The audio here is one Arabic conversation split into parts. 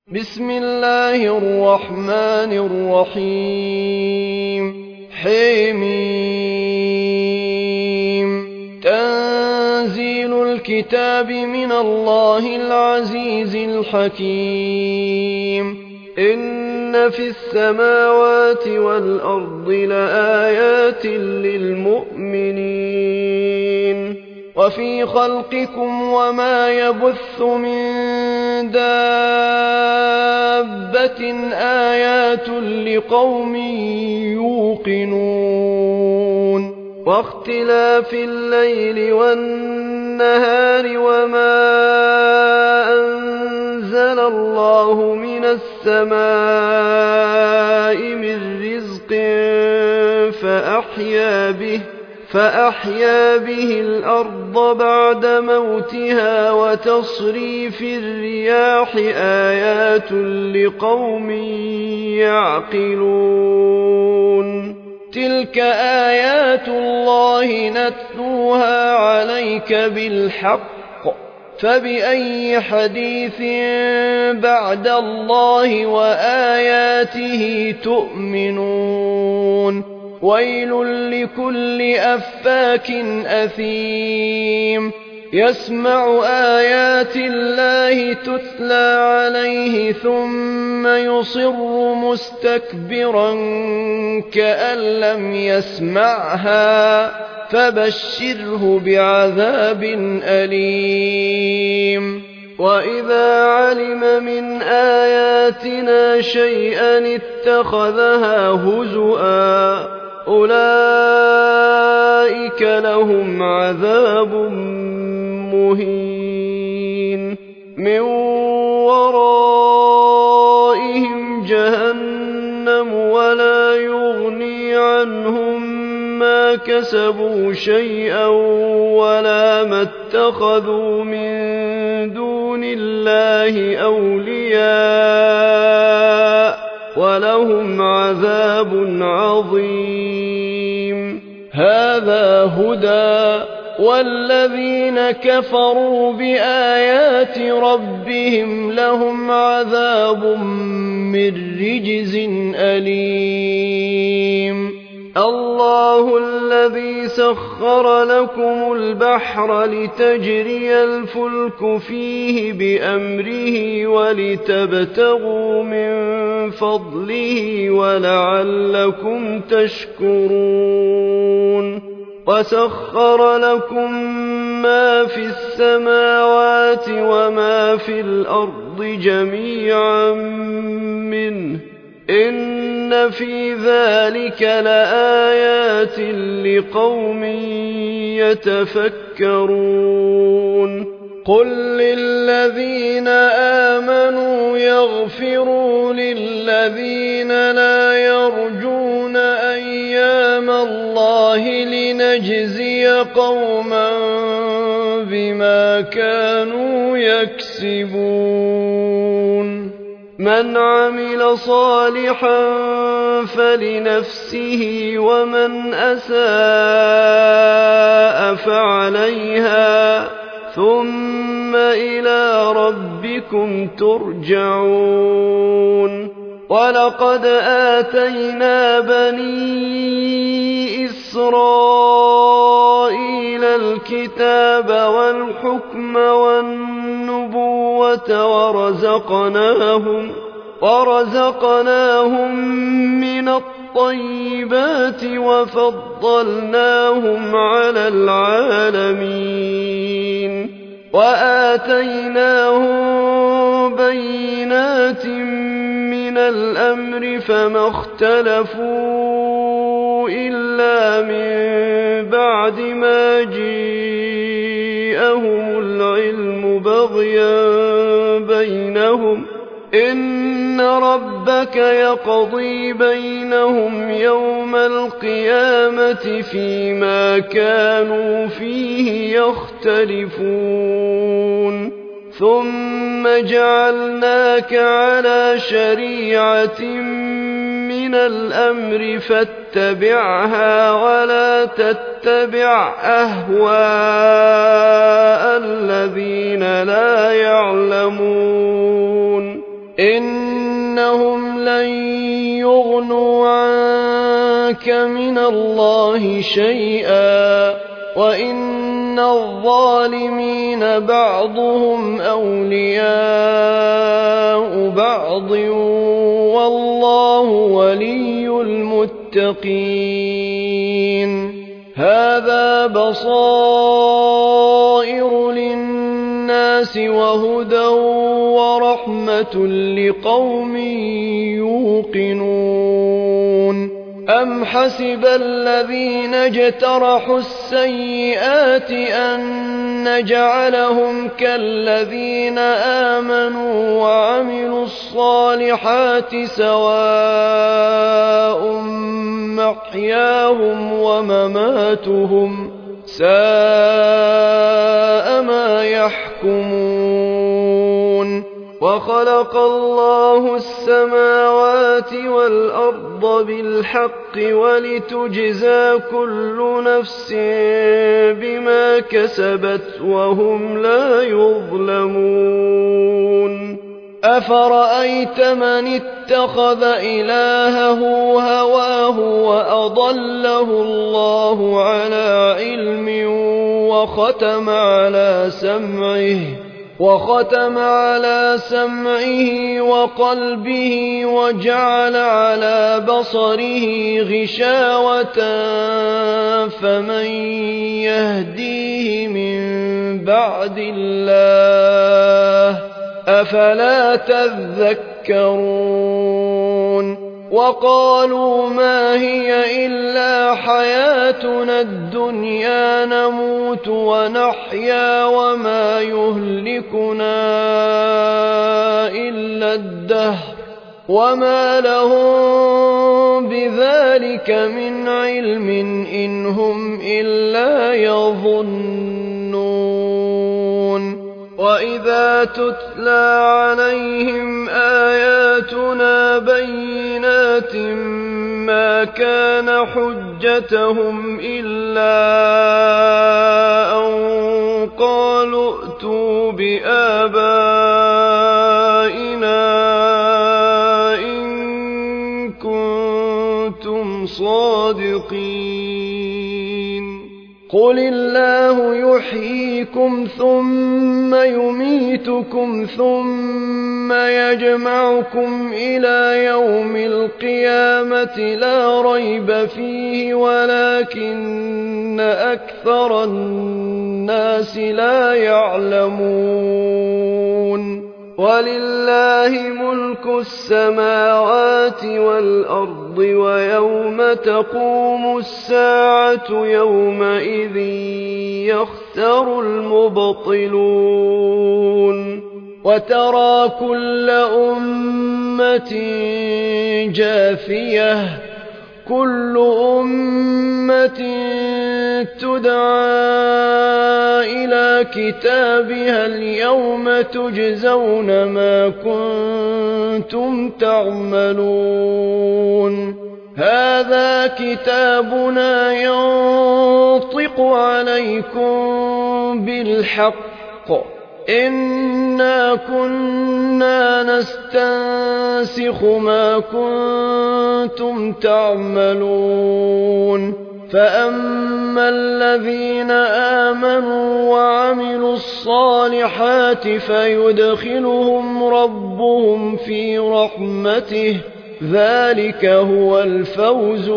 بسم الله الرحمن الرحيم حميم تنزيل الكتاب من الله العزيز الحكيم إن في السماوات والأرض لآيات للمؤمنين وفي خلقكم وما يبث من دابة آيات لقوم يوقنون واختلاف الليل والنهار وما أنزل الله من السماء من رزق فأحيا به الأرض بعد موتها وتصريف الرياح آيات لقوم يعقلون تلك آيات الله نتلوها عليك بالحق فبأي حديث بعد الله وآياته تؤمنون ويل لكل أفاك أثيم يسمع آيات الله تتلى عليه ثم يصر مستكبرا كأن لم يسمعها فبشره بعذاب أليم وإذا علم من آياتنا شيئا اتخذها هزؤا أولئك لهم عذاب مهين من ورائهم جهنم ولا يغني عنهم ما كسبوا شيئا ولا ما اتخذوا من دون الله أولياء ولهم عذاب عظيم هذا هدى والذين كفروا بآيات ربهم لهم عذاب من رجز أليم الله الذي سخر لكم البحر لتجري الفلك فيه بأمره ولتبتغوا من فضله ولعلكم تشكرون وسخر لكم ما في السماوات وما في الأرض جميعا منه إن في ذلك لآيات لقوم يتفكرون قل للذين آمنوا يغفروا للذين لا يرجون أيام الله لنجزي قوما بما كانوا يكسبون من عمل صالحا فلنفسه ومن أساء فعليها ثم إلى ربكم ترجعون ولقد آتينا بني إسرائيل الكتاب والحكم والنبوة ورزقناهم من الطيبات وفضلناهم على العالمين وآتيناهم بينات من الأمر فما اختلفوا إلا من بعد ما جاءهم العلم بغيا بينهم إن ربك يقضي بينهم يوم القيامة فيما كانوا فيه يختلفون ثم جعلناك على شريعة من الأمر فاتبعها ولا تتبع أهواء الذين لا يعلمون إنهم لن يغنوا عنك من الله شيئا وإن الظالمين بعضهم أولياء بعض والله ولي المتقين هذا بصائر للناس وهدى ورحمة لقوم يوقنون أم حسب الذين اجترحوا السيئات أن نجعلهم كالذين آمنوا وعملوا الصالحات سواء محياهم ومماتهم ساء ما يحكمون وخلق الله السماوات والأرض بالحق ولتجزى كل نفس بما كسبت وهم لا يظلمون أفرأيت من اتخذ إلهه هواه وأضله الله على علم وختم على سمعه وقلبه وجعل على بصره غشاوة فمن يهديه من بعد الله أفلا تذكرون وقالوا ما هي إلا حياتنا الدنيا نموت ونحيا وما يهلكنا إلا الدهر وما لهم بذلك من علم إن هم إلا يظنون وإذا تتلى عليهم آياتنا بينات ما كان حجتهم إلا أن قالوا ائتوا بآبائنا إن كنتم صادقين قل الله يحييكم ثم يميتكم ثم يجمعكم إلى يوم القيامة لا ريب فيه ولكن أكثر الناس لا يعلمون ولله ملك السماوات والأرض ويوم تقوم الساعة يومئذ يخسر المبطلون وترى كل أمة جاثية كل أمة تدعى إلى كتابها اليوم تجزون ما كنتم تعملون هذا كتابنا ينطق عليكم بالحق إنا كنا نستنسخ ما كنتم تعملون فأما الذين آمنوا وعملوا الصالحات فيدخلهم ربهم في رحمته ذلك هو الفوز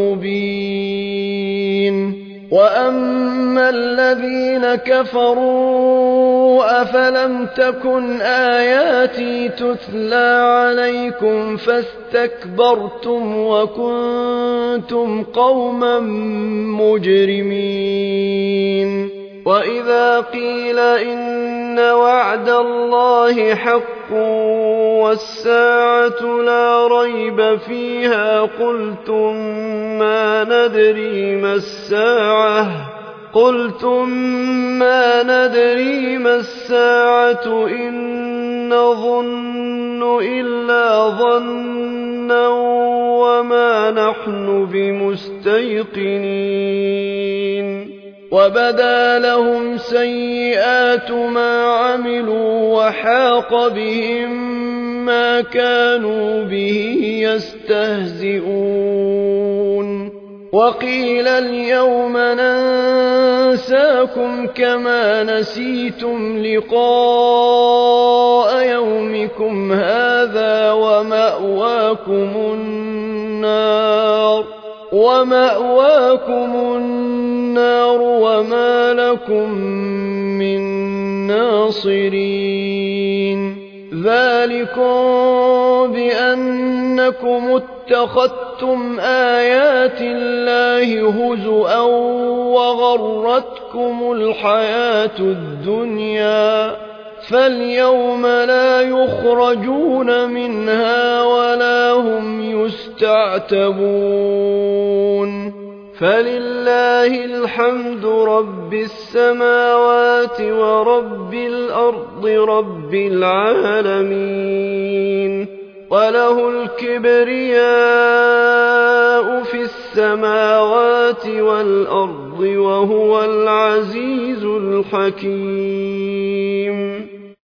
المبين وأما الذين كفروا أفلم تكن آياتي تتلى عليكم فاستكبرتم وكنتم قوما مجرمين وإذا قيل إن وعد الله حق والساعة لا ريب فيها قلتم ما ندري ما الساعة إن نظن إلا ظنا وما نحن بمستيقنين وبدا لهم سيئات ما عملوا وحاق بهم ما كانوا به يستهزئون وقيل اليوم ننساكم كما نسيتم لقاء يومكم هذا ومأواكم النار وما لكم من ناصرين ذلكم بأنكم اتخذتم آيات الله هزؤا وغرتكم الحياة الدنيا فاليوم لا يخرجون منها ولا هم يستعتبون فلله الحمد رب السماوات ورب الأرض رب العالمين وله الكبرياء في السماوات والأرض وهو العزيز الحكيم